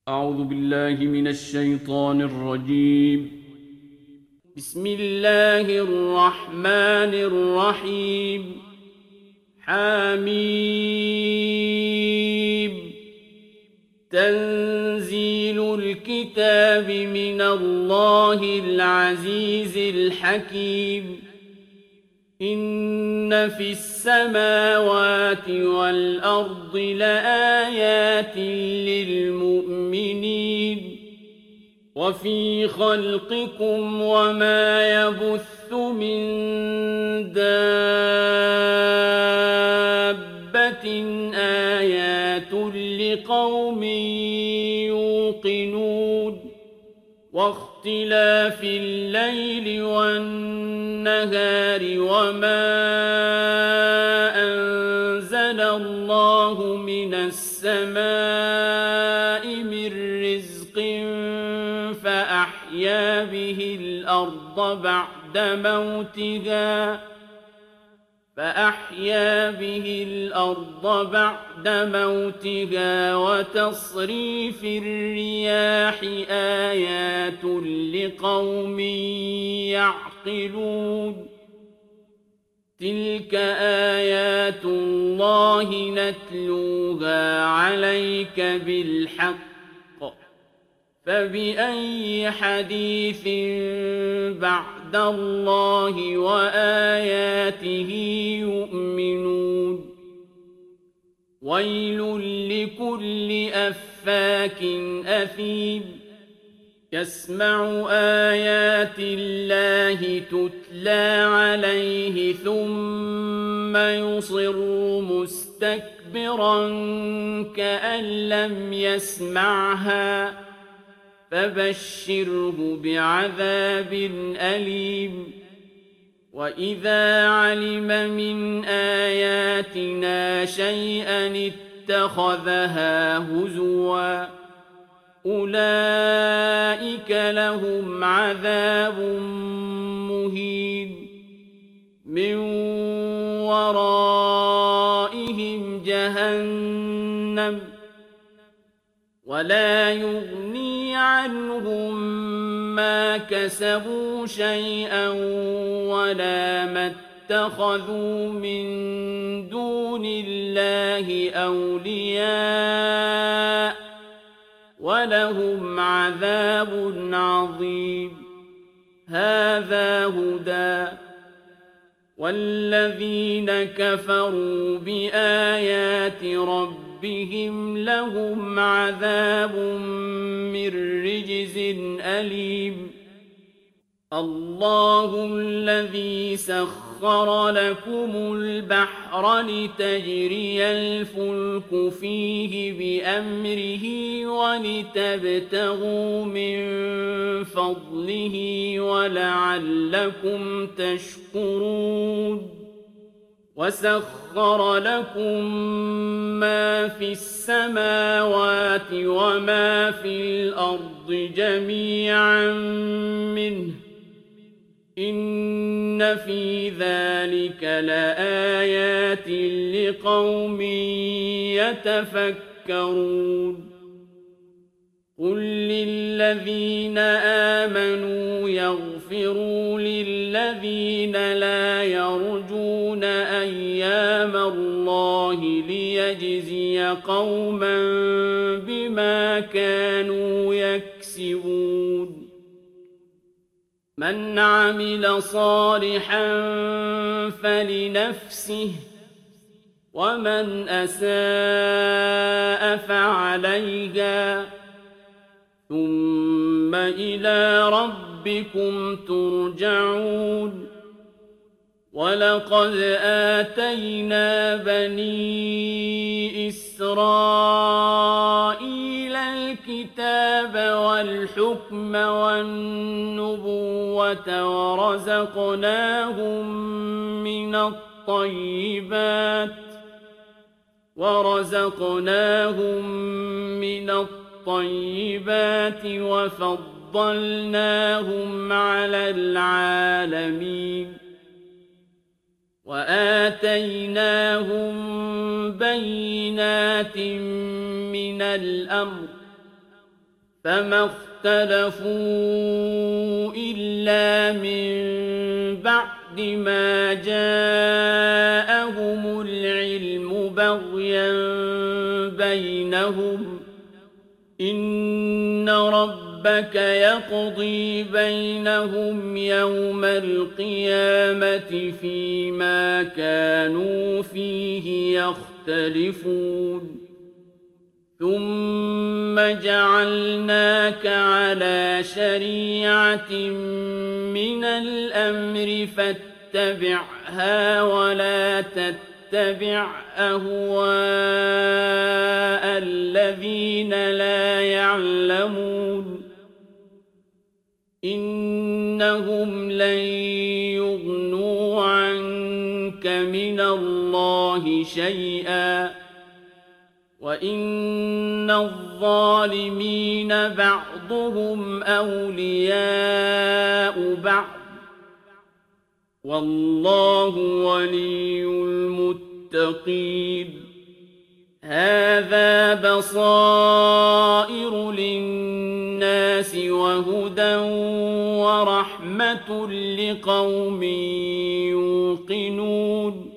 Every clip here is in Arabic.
أعوذ بالله من الشيطان الرجيم. بسم الله الرحمن الرحيم. حميم. تنزيل الكتاب من الله العزيز الحكيم. إن في السماوات والأرض لآيات للمؤمنين وفي خلقكم وما يبث من دابة آيات لقوم يوقنون واختلاف الليل والنهار وما أنزل الله من السماء من رزق فأحيا به الأرض بعد موتها وتصريف الرياح آيات لقوم يعقلون تلك آيات الله نتلوها عليك بالحق فبأي حديث بعد الله وآياته يؤمنون ويل لكل أفاك أثيم يسمع آيات الله تتلى عليه ثم يصر مستكبرا كأن لم يسمعها فبشره بعذاب أليم وإذا علم من آياتنا شيئا اتخذها هزوا أولئك لهم عذاب مهين من ورائهم جهنم ولا يغني عنهم ما كسبوا شيئا ولا ما اتخذوا من دون الله أولياء ولهم عذاب عظيم هذا هدى والذين كفروا بآيات ربهم لهم عذاب من رجز أليم الله الذي سخر لكم البحر لتجري الفلك فيه بأمره ولتبتغوا من فضله ولعلكم تشكرون وسخر لكم ما في السماوات وما في الأرض جميعا منه إن في ذلك لآيات لقوم يتفكرون قل للذين آمنوا يغفروا للذين لا يرجون أيام الله ليجزي قوما بما كانوا يكسبون من عمل صالحا فلنفسه ومن أساء فعليها ثم إلى ربكم ترجعون ولقد آتينا بني إسرائيل الكتاب والحكم والنبوة ورزقناهم من الطيبات وفضلناهم على العالمين وآتيناهم بينات من الأمر فما اختلفوا إلا من بعد ما جاءهم العلم بغيا بينهم إن ربك يقضي بينهم يوم القيامة فيما كانوا فيه يختلفون ثم جعلناك على شريعة من الأمر فاتبعها ولا تتبع أهواء الذين لا يعلمون إنهم لن يغنوا عنك من الله شيئا وإن الظالمين بعضهم أولياء بعض والله ولي المتقين هذا بصائر للناس وهدى ورحمة لقوم يوقنون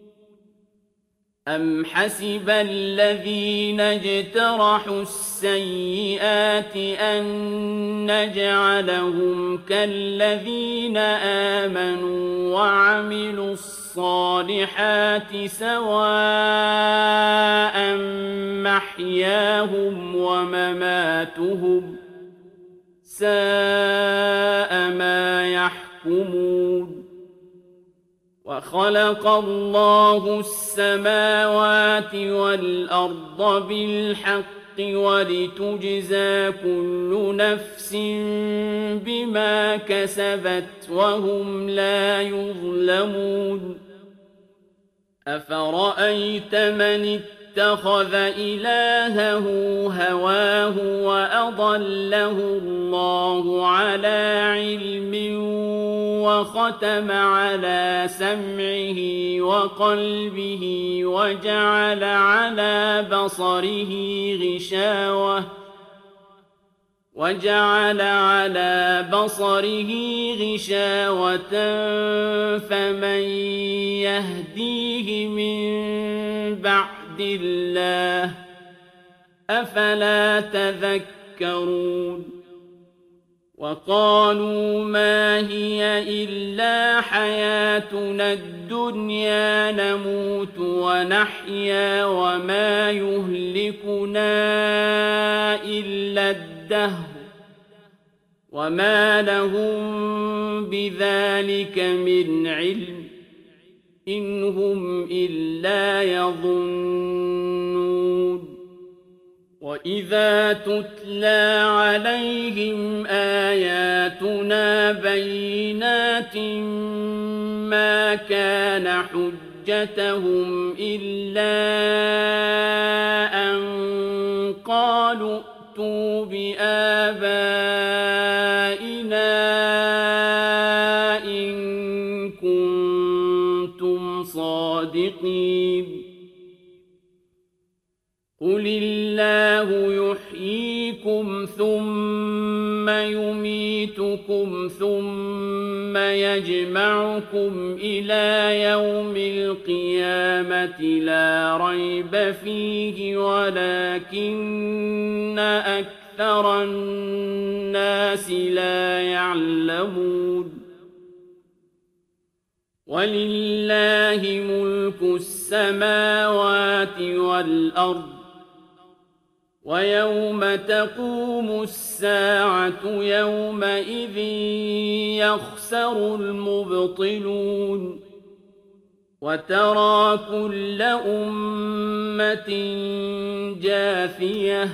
أم حسب الذين اجترحوا السيئات أن نجعلهم كالذين آمنوا وعملوا الصالحات سواء محياهم ومماتهم ساء ما يحكمون وخلق الله السماوات والأرض بالحق ولتجزى كل نفس بما كسبت وهم لا يظلمون أفرأيت من اتخذ إلهه هواه وأضله الله على علم وختم على سمعه وقلبه وجعل على بصره غشاوة فمن يهديه من بعد الله أفلا تذكرون وقالوا ما هي إلا حياتنا الدنيا نموت ونحيا وما يهلكنا إلا الدهر وما لهم بذلك من علم إن هم إلا يظنون وإذا تتلى عليهم آياتنا بينات ما كان حجتهم إلا أن قالوا ائتوا بآبائنا إن كنتم صادقين قل الله يحييكم ثم يميتكم ثم يجمعكم إلى يوم القيامة لا ريب فيه ولكن أكثر الناس لا يعلمون ولله ملك السماوات والأرض ويوم تقوم الساعة يومئذ يخسر المبطلون وترى كل أمة جاثية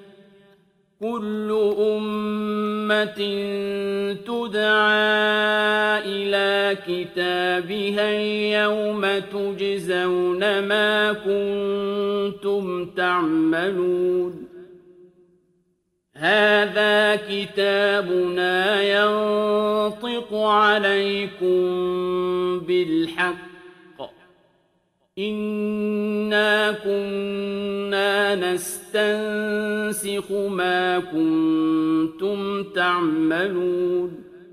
كل أمة تدعى إلى كتابها يوم تجزون ما كنتم تعملون هذا كتابنا ينطق عليكم بالحق إنا كنا نستنسخ ينسخ ما كنتم تعملون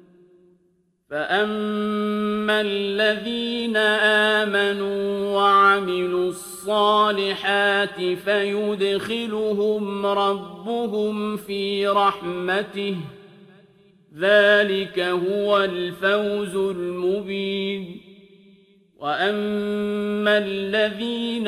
فأما الذين آمنوا وعملوا الصالحات فيدخلهم ربهم في رحمته ذلك هو الفوز المبين وأما الذين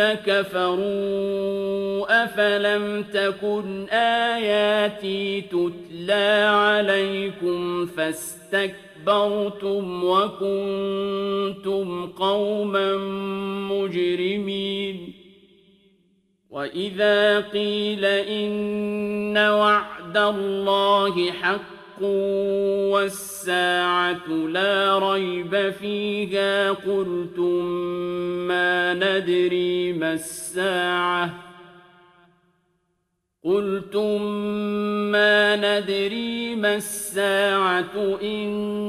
كفروا أفلم تكن آياتي تتلى عليكم فاستكبرتم وكنتم قوما مجرمين وإذا قيل إن وعد الله حق والساعة لا ريب فيها قلتم ما ندري ما الساعة إن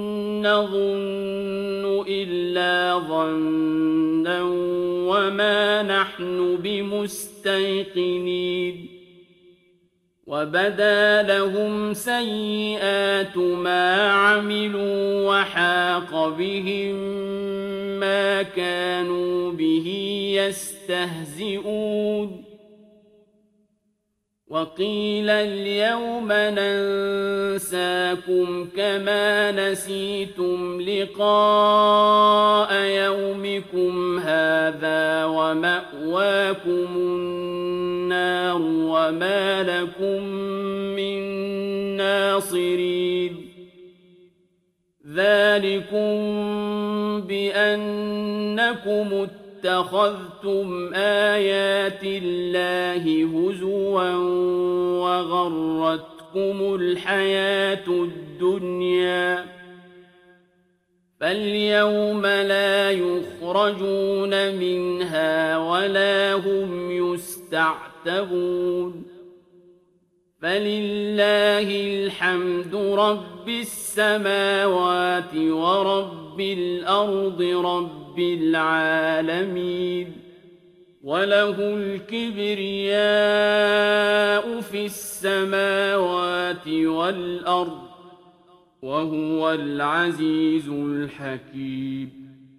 نظن إلا ظنا وما نحن بمستيقنين وبدا لهم سيئات ما عملوا وحاق بهم ما كانوا به يستهزئون وقيل اليوم ننساكم كما نسيتم لقاء يومكم هذا ومأواكم النار وما لكم من ناصرين ذلكم بأنكم اتخذتم آيات الله هزوا وغرتكم الحياة الدنيا فاليوم لا يخرجون منها ولا هم يستعتبون فلله الحمد رب السماوات ورب الأرض رب العالمين وله الكبرياء في السماوات والأرض وهو العزيز الحكيم